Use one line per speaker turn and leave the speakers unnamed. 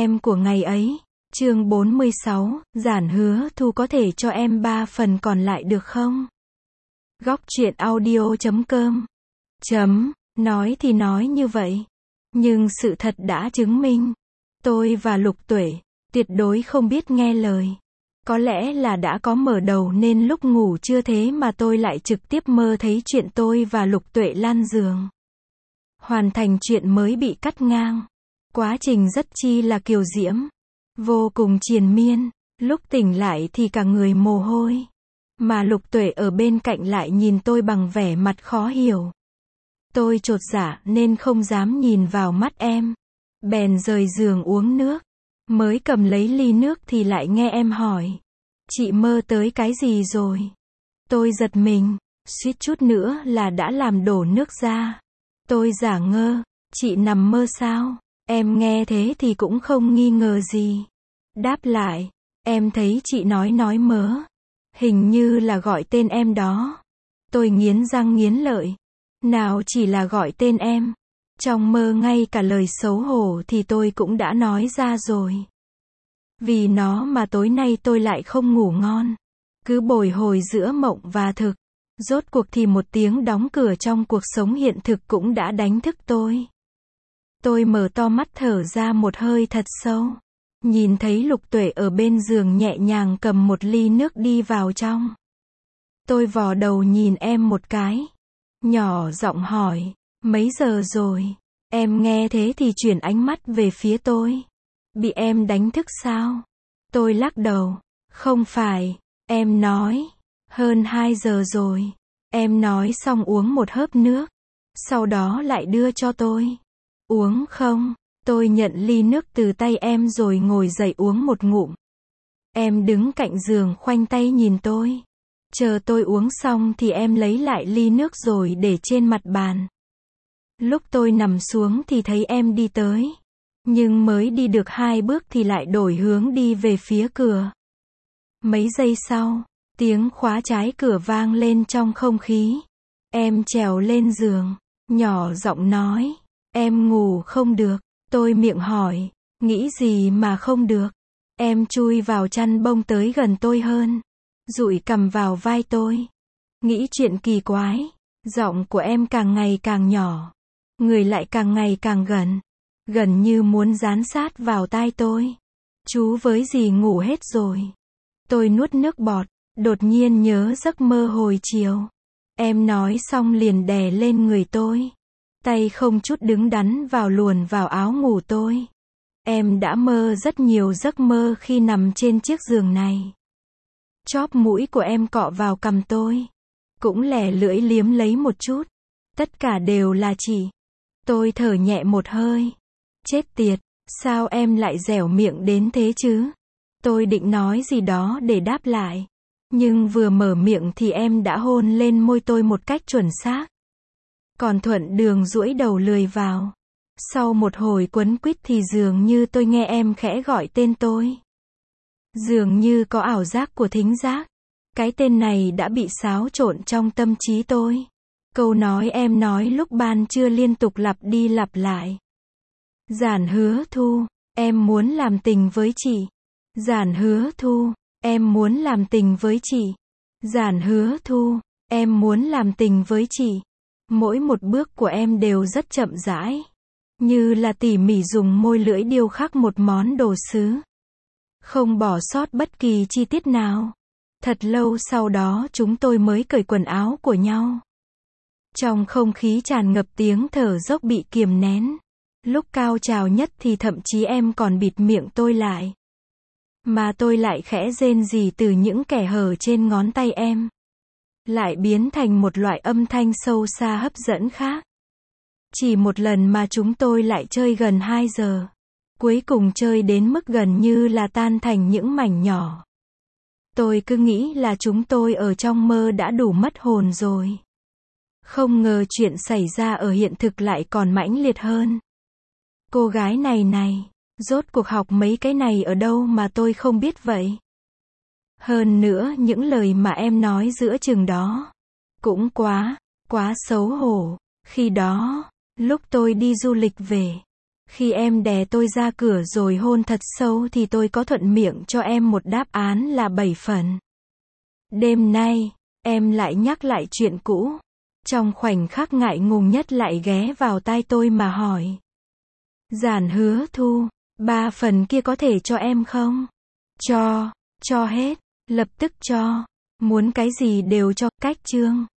Em của ngày ấy. Chương 46, Giản Hứa Thu có thể cho em 3 phần còn lại được không? Góc truyện audio.com. Nói thì nói như vậy. Nhưng sự thật đã chứng minh. Tôi và Lục Tuệ, tuyệt đối không biết nghe lời. Có lẽ là đã có mở đầu nên lúc ngủ chưa thế mà tôi lại trực tiếp mơ thấy chuyện tôi và Lục Tuệ lan giường. Hoàn thành chuyện mới bị cắt ngang. Quá trình rất chi là kiều diễm. Vô cùng triền miên. Lúc tỉnh lại thì cả người mồ hôi. Mà Lục Tuệ ở bên cạnh lại nhìn tôi bằng vẻ mặt khó hiểu. Tôi chột dạ nên không dám nhìn vào mắt em. Bèn rời giường uống nước. Mới cầm lấy ly nước thì lại nghe em hỏi. Chị mơ tới cái gì rồi? Tôi giật mình, suýt chút nữa là đã làm đổ nước ra. Tôi giả ngơ, chị nằm mơ sao? Em nghe thế thì cũng không nghi ngờ gì. Đáp lại, em thấy chị nói mớ. Hình như là gọi tên em đó. Tôi nghiến răng nghiến lợi. Nào chỉ là gọi tên em. Trong mơ ngay cả lời xấu hổ thì tôi cũng đã nói ra rồi. Vì nó mà tối nay tôi lại không ngủ ngon. Cứ bồi hồi giữa mộng và thực. Rốt cuộc thì một tiếng đóng cửa trong cuộc sống hiện thực cũng đã đánh thức tôi. Tôi mở to mắt thở ra một hơi thật sâu. Nhìn thấy Lục Tuệ ở bên giường nhẹ nhàng cầm một ly nước đi vào trong. Tôi vò đầu nhìn em một cái. Nhỏ giọng hỏi, mấy giờ rồi? Em nghe thế thì chuyển ánh mắt về phía tôi. Bị em đánh thức sao? Tôi lắc đầu. Không phải, em nói. Hơn 2 giờ rồi. Em nói xong uống một hớp nước. Sau đó lại đưa cho tôi. Uống không? Tôi nhận ly nước từ tay em rồi ngồi dậy uống một ngụm. Em đứng cạnh giường khoanh tay nhìn tôi. Chờ tôi uống xong thì em lấy lại ly nước rồi để trên mặt bàn. Lúc tôi nằm xuống thì thấy em đi tới. Nhưng mới đi được 2 bước thì lại đổi hướng đi về phía cửa. Mấy giây sau, tiếng khóa trái cửa vang lên trong không khí. Em trèo lên giường, nhỏ giọng nói, em ngủ không được. Tôi miệng hỏi, nghĩ gì mà không được? Em chui vào chăn bông tới gần tôi hơn. Dụi cằm vào vai tôi. Nghĩ chuyện kỳ quái. Giọng của em càng ngày càng nhỏ. Người lại càng ngày càng gần. Gần như muốn dán sát vào tai tôi. Chú với dì ngủ hết rồi. Tôi nuốt nước bọt. Đột nhiên nhớ giấc mơ hồi chiều. Em nói xong liền đè lên người tôi. Tay không chút đứng đắn vào luồn vào áo ngủ tôi. Em đã mơ rất nhiều giấc mơ khi nằm trên chiếc giường này. Chóp mũi của em cọ vào cằm tôi. Cũng lẻ lưỡi liếm lấy một chút. Tất cả đều là chị. Tôi thở nhẹ một hơi. Chết tiệt, sao em lại dẻo miệng đến thế chứ? Tôi định nói gì đó để đáp lại. Nhưng vừa mở miệng thì em đã hôn lên môi tôi một cách chuẩn xác. Còn thuận đường duỗi đầu lười vào. Sau một hồi quấn quýt thì dường như tôi nghe em khẽ gọi tên tôi. Dường như có ảo giác của thính giác. Cái tên này đã bị xáo trộn trong tâm trí tôi. Câu nói em nói lúc ban trưa liên tục lặp đi lặp lại. Giản Hứa Thu, em muốn làm tình với chị. Giản Hứa Thu, em muốn làm tình với chị. Giản Hứa Thu, em muốn làm tình với chị. Mỗi một bước của em đều rất chậm rãi. Như là tỉ mỉ dùng môi lưỡi điêu khắc một món đồ sứ. Không bỏ sót bất kỳ chi tiết nào. Thật lâu sau đó chúng tôi mới cởi quần áo của nhau. Trong không khí tràn ngập tiếng thở dốc bị kiềm nén. Lúc cao trào nhất thì thậm chí em còn bịt miệng tôi lại. Mà tôi lại khẽ rên rỉ từ những kẽ hở trên ngón tay em. Lại biến thành một loại âm thanh sâu xa hấp dẫn khác. Chỉ một lần mà chúng tôi lại chơi gần 2 giờ. Cuối cùng chơi đến mức gần như là tan thành những mảnh nhỏ. Tôi cứ nghĩ là chúng tôi ở trong mơ đã đủ mất hồn rồi. Không ngờ chuyện xảy ra ở hiện thực lại còn mãnh liệt hơn. Cô gái này, rốt cuộc học mấy cái này ở đâu mà tôi không biết vậy. Hơn nữa những lời mà em nói giữa chừng đó. Cũng quá xấu hổ. Khi đó, lúc tôi đi du lịch về. Khi em đè tôi ra cửa rồi hôn thật sâu thì tôi có thuận miệng cho em một đáp án là 7 phần. Đêm nay, em lại nhắc lại chuyện cũ. Trong khoảnh khắc ngại ngùng nhất lại ghé vào tai tôi mà hỏi. Giản Hứa Thu, 3 phần kia có thể cho em không? Cho hết, lập tức cho. Muốn cái gì đều cho, cách chương.